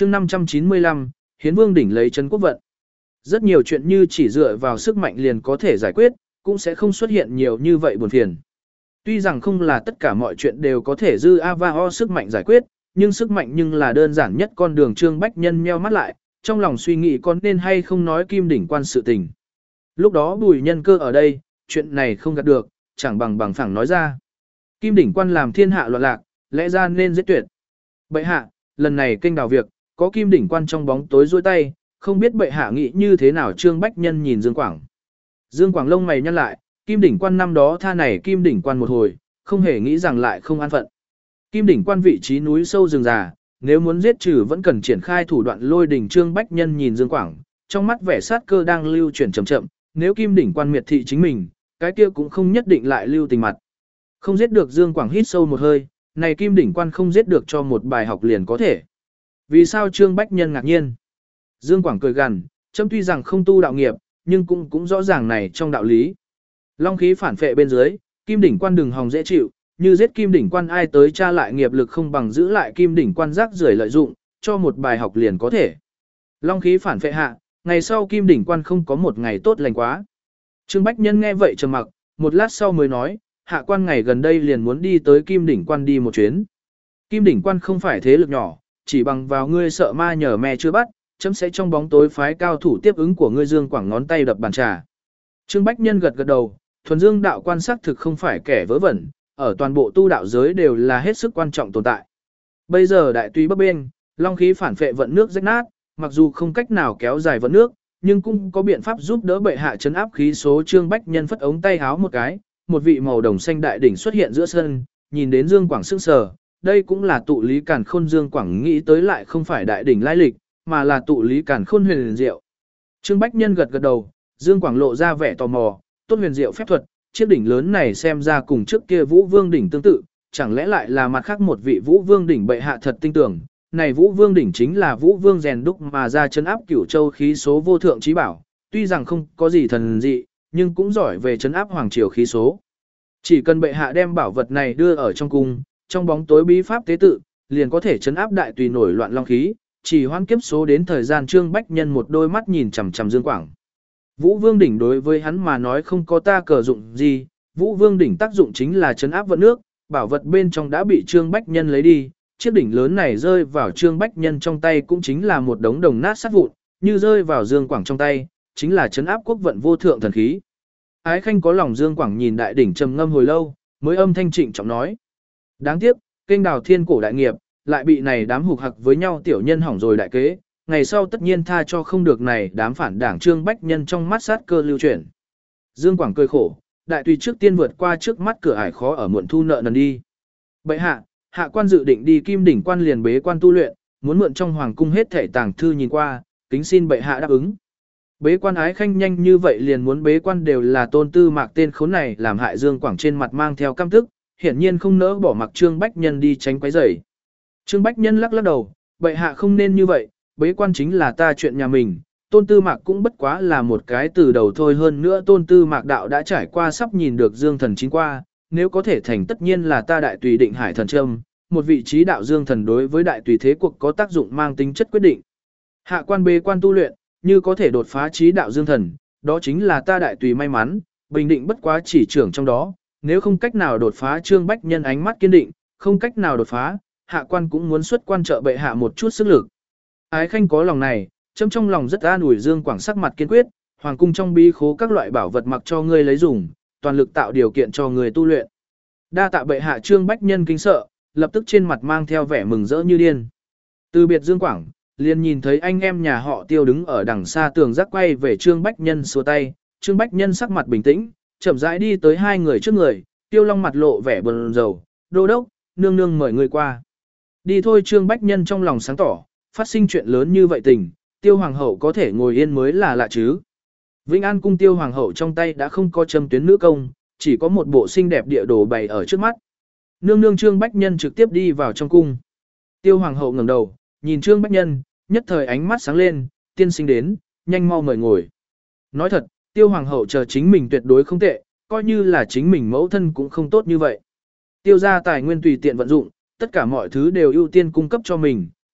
chương 595, Hiến Vương đỉnh lấy trấn quốc vận. Rất nhiều chuyện như chỉ dựa vào sức mạnh liền có thể giải quyết, cũng sẽ không xuất hiện nhiều như vậy buồn phiền. Tuy rằng không là tất cả mọi chuyện đều có thể dư A-va-o sức mạnh giải quyết, nhưng sức mạnh nhưng là đơn giản nhất con đường. Trương Bách Nhân nheo mắt lại, trong lòng suy nghĩ có nên hay không nói Kim đỉnh quan sự tình. Lúc đó Bùi Nhân Cơ ở đây, chuyện này không gạt được, chẳng bằng phẳng nói ra. Kim đỉnh quan làm thiên hạ loạn lạc, lẽ ra nên giết tuyệt. Bệ hạ, lần này kênh đào việc, có Kim đỉnh quan trong bóng tối duỗi tay, không biết bệ hạ nghĩ như thế nào. Trương Bách Nhân nhìn Dương Quảng. Dương Quảng lông mày nhăn lại, Kim đỉnh quan năm đó tha này Kim đỉnh quan một hồi, không hề nghĩ rằng lại không an phận. Kim đỉnh quan vị trí núi sâu rừng già, nếu muốn giết trừ vẫn cần triển khai thủ đoạn lôi đỉnh. Trương Bách Nhân nhìn Dương Quảng, trong mắt vẻ sát cơ đang lưu chuyển chậm chậm, nếu Kim đỉnh quan miệt thị chính mình, cái kia cũng không nhất định lại lưu tình mặt. Không giết được. Dương Quảng hít sâu một hơi, này Kim đỉnh quan không giết được cho một bài học liền có thể. Vì sao? Trương Bách Nhân ngạc nhiên. Dương Quảng cười gằn, chấm tuy rằng không tu đạo nghiệp, nhưng cũng rõ ràng này trong đạo lý. Long khí phản phệ bên dưới, Kim đỉnh quan đừng hòng dễ chịu, như giết Kim đỉnh quan ai tới tra lại nghiệp lực không bằng giữ lại Kim đỉnh quan rác rưởi lợi dụng, cho một bài học liền có thể. Long khí phản phệ hạ, ngày sau Kim đỉnh quan không có một ngày tốt lành quá. Trương Bách Nhân nghe vậy trầm mặc, một lát sau mới nói, hạ quan ngày gần đây liền muốn đi tới Kim đỉnh quan đi một chuyến. Kim đỉnh quan không phải thế lực nhỏ, chỉ bằng vào ngươi sợ ma nhờ me chưa bắt, chấm sẽ trong bóng tối phái cao thủ tiếp ứng của ngươi. Dương Quảng ngón tay đập bàn trà. Trương Bách Nhân gật gật đầu, thuần Dương đạo quan xác thực không phải kẻ vớ vẩn, ở toàn bộ tu đạo giới đều là hết sức quan trọng tồn tại. Bây giờ đại tùy bấp bênh, long khí phản phệ vận nước rách nát, mặc dù không cách nào kéo dài vận nước, nhưng cũng có biện pháp giúp đỡ bệ hạ trấn áp khí số. Trương Bách Nhân phất ống tay háo một cái, một vị màu đồng xanh đại đỉnh xuất hiện giữa sân, nhìn đến Dương Quảng sững sờ, đây cũng là tụ lý càn khôn. Dương Quảng nghĩ tới lại không phải đại đỉnh lai lịch, mà là tụ lý càn khôn huyền diệu. Trương Bách Nhân gật gật đầu, Dương Quảng lộ ra vẻ tò mò, tốt huyền diệu phép thuật, chiếc đỉnh lớn này xem ra cùng trước kia Vũ Vương đỉnh tương tự, chẳng lẽ lại là mặt khác một vị Vũ Vương đỉnh? Bệ hạ thật tin tưởng, này Vũ Vương đỉnh chính là Vũ Vương rèn đúc mà ra trấn áp Cửu Châu khí số vô thượng chí bảo, tuy rằng không có gì thần dị, nhưng cũng giỏi về trấn áp hoàng triều khí số. Chỉ cần bệ hạ đem bảo vật này đưa ở trong cung, trong bóng tối bí pháp tế tự, liền có thể trấn áp đại tùy nổi loạn long khí, chỉ hoãn kiếp số đến thời gian. Trương Bách Nhân một đôi mắt nhìn chằm chằm Dương Quảng. Vũ Vương đỉnh đối với hắn mà nói không có ta cờ dụng gì, Vũ Vương đỉnh tác dụng chính là trấn áp vận nước, bảo vật bên trong đã bị Trương Bách Nhân lấy đi, chiếc đỉnh lớn này rơi vào Trương Bách Nhân trong tay cũng chính là một đống đồng nát sát vụn, như rơi vào Dương Quảng trong tay, chính là trấn áp quốc vận vô thượng thần khí. Ái khanh có lòng. Dương Quảng nhìn đại đỉnh trầm ngâm hồi lâu, mới âm thanh trịnh trọng nói: đáng tiếc, kênh đào thiên cổ đại nghiệp, lại bị này đám hục hặc với nhau tiểu nhân hỏng rồi đại kế, ngày sau tất nhiên tha cho không được này đám phản đảng. Trương Bách Nhân trong mắt sát cơ lưu chuyển. Dương Quảng cười khổ, đại tùy trước tiên vượt qua trước mắt cửa ải khó ở muộn thu nợ nần đi. Bệ hạ, hạ quan dự định đi Kim đỉnh quan liền bế quan tu luyện, muốn mượn trong hoàng cung hết thảy tàng thư nhìn qua, kính xin bệ hạ đáp ứng. Bế quan? Ái khanh nhanh như vậy liền muốn bế quan? Đều là Tôn Tư Mạc tên khốn này làm hại. Dương Quảng trên mặt mang theo căm tức, hiển nhiên không nỡ bỏ mặc Trương Bách Nhân đi tránh quấy rầy. Trương Bách Nhân lắc lắc đầu, bệ hạ không nên như vậy, bế quan chính là ta chuyện nhà mình, Tôn Tư Mạc cũng bất quá là một cái từ đầu thôi. Hơn nữa Tôn Tư Mạc đạo đã trải qua sắp nhìn được Dương thần chín qua, nếu có thể thành tất nhiên là ta đại tùy định hải thần trâm, một vị trí đạo Dương thần đối với đại tùy thế cuộc có tác dụng mang tính chất quyết định. Hạ quan bế quan tu luyện, như có thể đột phá trí đạo Dương thần, đó chính là ta đại tùy may mắn, bình định bất quá chỉ trưởng trong đó, nếu không cách nào đột phá. Trương Bách Nhân ánh mắt kiên định, không cách nào đột phá, hạ quan cũng muốn xuất quan trợ bệ hạ một chút sức lực. Ái khanh có lòng này, chấm trong lòng rất an ủi. Dương Quảng sắc mặt kiên quyết, hoàng cung trong bí khố các loại bảo vật mặc cho ngươi lấy dùng, toàn lực tạo điều kiện cho người tu luyện. Đa tạ bệ hạ. Trương Bách Nhân kính sợ, lập tức trên mặt mang theo vẻ mừng rỡ như điên. Từ biệt Dương Quảng, liền nhìn thấy anh em nhà họ Tiêu đứng ở đằng xa tường giác quay về Trương Bách Nhân xua tay. Trương Bách Nhân sắc mặt bình tĩnh, chậm rãi đi tới hai người trước người. Tiêu Long mặt lộ vẻ buồn rầu, đô đốc, nương nương mời người qua. Đi thôi. Trương Bách Nhân trong lòng sáng tỏ, phát sinh chuyện lớn như vậy tình, Tiêu Hoàng hậu có thể ngồi yên mới là lạ chứ. Vĩnh An cung Tiêu Hoàng hậu trong tay đã không có châm tuyến nữ công, chỉ có một bộ xinh đẹp địa đồ bày ở trước mắt. Nương nương. Trương Bách Nhân trực tiếp đi vào trong cung. Tiêu Hoàng hậu ngẩng đầu, nhìn Trương Bách Nhân, nhất thời ánh mắt sáng lên, tiên sinh đến, nhanh mau mời ngồi. Nói thật, Tiêu Hoàng hậu chờ chính mình tuyệt đối không tệ, coi như là chính mình mẫu thân cũng không tốt như vậy. Tiêu gia tài nguyên tùy tiện vận dụng, tất cả mọi thứ đều ưu tiên cung cấp cho mình,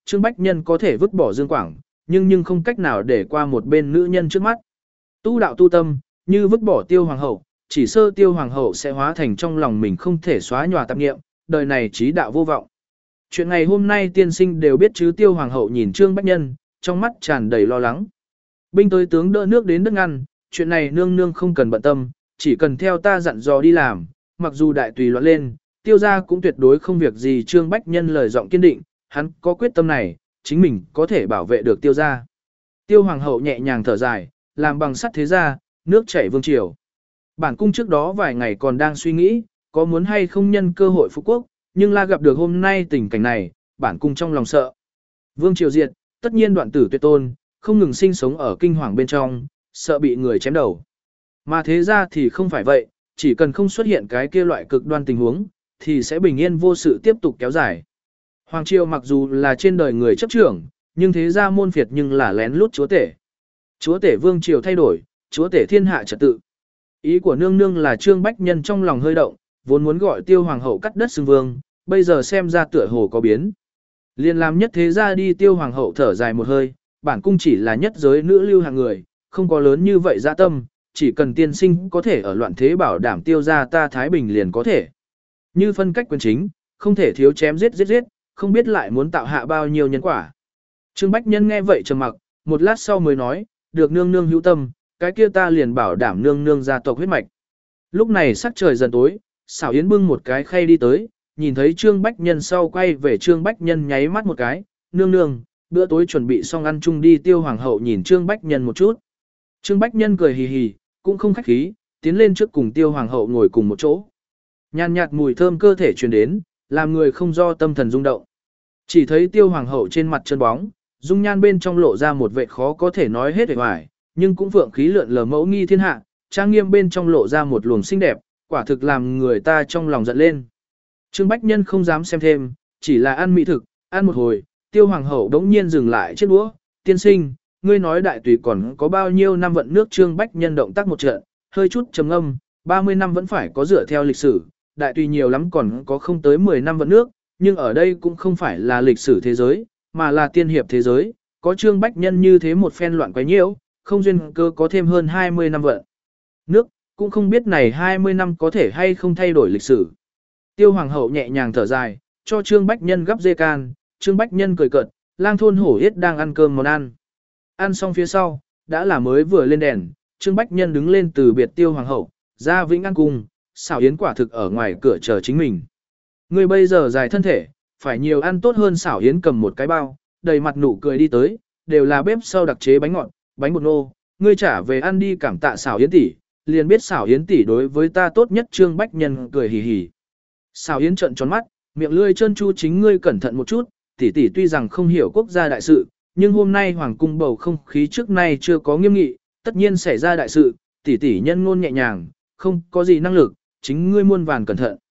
Trương Bách Nhân có thể vứt bỏ Dương Quảng, nhưng không cách nào để qua một bên nữ nhân trước mắt. Tu đạo tu tâm, như vứt bỏ Tiêu Hoàng hậu, chỉ sơ Tiêu Hoàng hậu sẽ hóa thành trong lòng mình không thể xóa nhòa tạp niệm, đời này trí đạo vô vọng. Chuyện ngày hôm nay tiên sinh đều biết chứ. Tiêu Hoàng hậu nhìn Trương Bách Nhân, trong mắt tràn đầy lo lắng. Binh tới tướng đỡ nước đến đất ngăn, chuyện này nương nương không cần bận tâm, chỉ cần theo ta dặn dò đi làm, mặc dù đại tùy loạn lên, Tiêu gia cũng tuyệt đối không việc gì. Trương Bách Nhân lời giọng kiên định, hắn có quyết tâm này, chính mình có thể bảo vệ được Tiêu gia. Tiêu Hoàng hậu nhẹ nhàng thở dài, làm bằng sắt thế gia, nước chảy vương triều. Bản cung trước đó vài ngày còn đang suy nghĩ, có muốn hay không nhân cơ hội phục quốc, nhưng la gặp được hôm nay tình cảnh này, bản cung trong lòng sợ. Vương triều diệt, tất nhiên đoạn tử tuyệt tôn, không ngừng sinh sống ở kinh hoàng bên trong, sợ bị người chém đầu. Mà thế ra thì không phải vậy, chỉ cần không xuất hiện cái kia loại cực đoan tình huống, thì sẽ bình yên vô sự tiếp tục kéo dài. Hoàng triều mặc dù là trên đời người chấp trưởng, nhưng thế ra môn phiệt nhưng là lén lút chúa tể. Chúa tể vương triều thay đổi, chúa tể thiên hạ trật tự. Ý của nương nương là Trương Bách Nhân trong lòng hơi động, vốn muốn gọi Tiêu Hoàng hậu cắt đất xưng vương, bây giờ xem ra tựa hồ có biến. Liên làm nhất thế ra đi. Tiêu Hoàng hậu thở dài một hơi, bản cung chỉ là nhất giới nữ lưu hạng người, không có lớn như vậy dạ tâm, chỉ cần tiên sinh có thể ở loạn thế bảo đảm Tiêu gia ta thái bình liền có thể. Như phân cách quyền chính, không thể thiếu chém giết, không biết lại muốn tạo hạ bao nhiêu nhân quả. Trương Bách Nhân nghe vậy trầm mặc, một lát sau mới nói, được nương nương hữu tâm, cái kia ta liền bảo đảm nương nương gia tộc huyết mạch. Lúc này sắc trời dần tối, Xảo Yến bưng một cái khay đi tới, nhìn thấy Trương Bách Nhân sau quay về Trương Bách Nhân nháy mắt một cái, nương nương, bữa tối chuẩn bị xong ăn chung đi. Tiêu Hoàng hậu nhìn Trương Bách Nhân một chút. Trương Bách Nhân cười hì hì, cũng không khách khí, tiến lên trước cùng Tiêu Hoàng hậu ngồi cùng một chỗ. Nhàn nhạt mùi thơm cơ thể truyền đến, làm người không do tâm thần rung động. Chỉ thấy Tiêu Hoàng hậu trên mặt chân bóng, dung nhan bên trong lộ ra một vẻ khó có thể nói hết vẻ ngoài, nhưng cũng vượng khí lượn lờ mẫu nghi thiên hạ, trang nghiêm bên trong lộ ra một luồng xinh đẹp, quả thực làm người ta trong lòng giận lên. Trương Bách Nhân không dám xem thêm, chỉ là ăn mỹ thực, ăn một hồi, Tiêu Hoàng hậu đống nhiên dừng lại chiếc đũa, tiên sinh, ngươi nói đại tùy còn có bao nhiêu năm vận nước. Trương Bách Nhân động tác một trận, hơi chút trầm ngâm, 30 năm vẫn phải có dựa theo lịch sử, đại tùy nhiều lắm còn có không tới 10 năm vận nước, nhưng ở đây cũng không phải là lịch sử thế giới, mà là tiên hiệp thế giới, có Trương Bách Nhân như thế một phen loạn quấy nhiễu, không duyên cơ có thêm hơn 20 năm vận nước, cũng không biết này 20 năm có thể hay không thay đổi lịch sử. Tiêu Hoàng hậu nhẹ nhàng thở dài, cho Trương Bách Nhân gắp dê can. Trương Bách Nhân cười cợt, lang thôn hổ yết đang ăn cơm món ăn. Ăn xong phía sau, đã là mới vừa lên đèn, Trương Bách Nhân đứng lên từ biệt Tiêu Hoàng hậu, ra Vĩnh An cung, Xảo Yến quả thực ở ngoài cửa chờ chính mình. Ngươi bây giờ dài thân thể, phải nhiều ăn tốt hơn. Xảo Yến cầm một cái bao, đầy mặt nụ cười đi tới, đều là bếp sau đặc chế bánh ngọt, bánh bột nô, ngươi trả về ăn đi. Cảm tạ Xảo Yến tỷ, liền biết Xảo Yến tỷ đối với ta tốt nhất. Trương Bách Nhân cười hì hì. Xảo Yến trợn tròn mắt, miệng lươi trơn chu, chính ngươi cẩn thận một chút, tỷ tỷ tuy rằng không hiểu quốc gia đại sự, nhưng hôm nay hoàng cung bầu không khí trước nay chưa có nghiêm nghị, tất nhiên xảy ra đại sự, tỷ tỷ nhân ngôn nhẹ nhàng, không có gì năng lực, chính ngươi muôn vàn cẩn thận.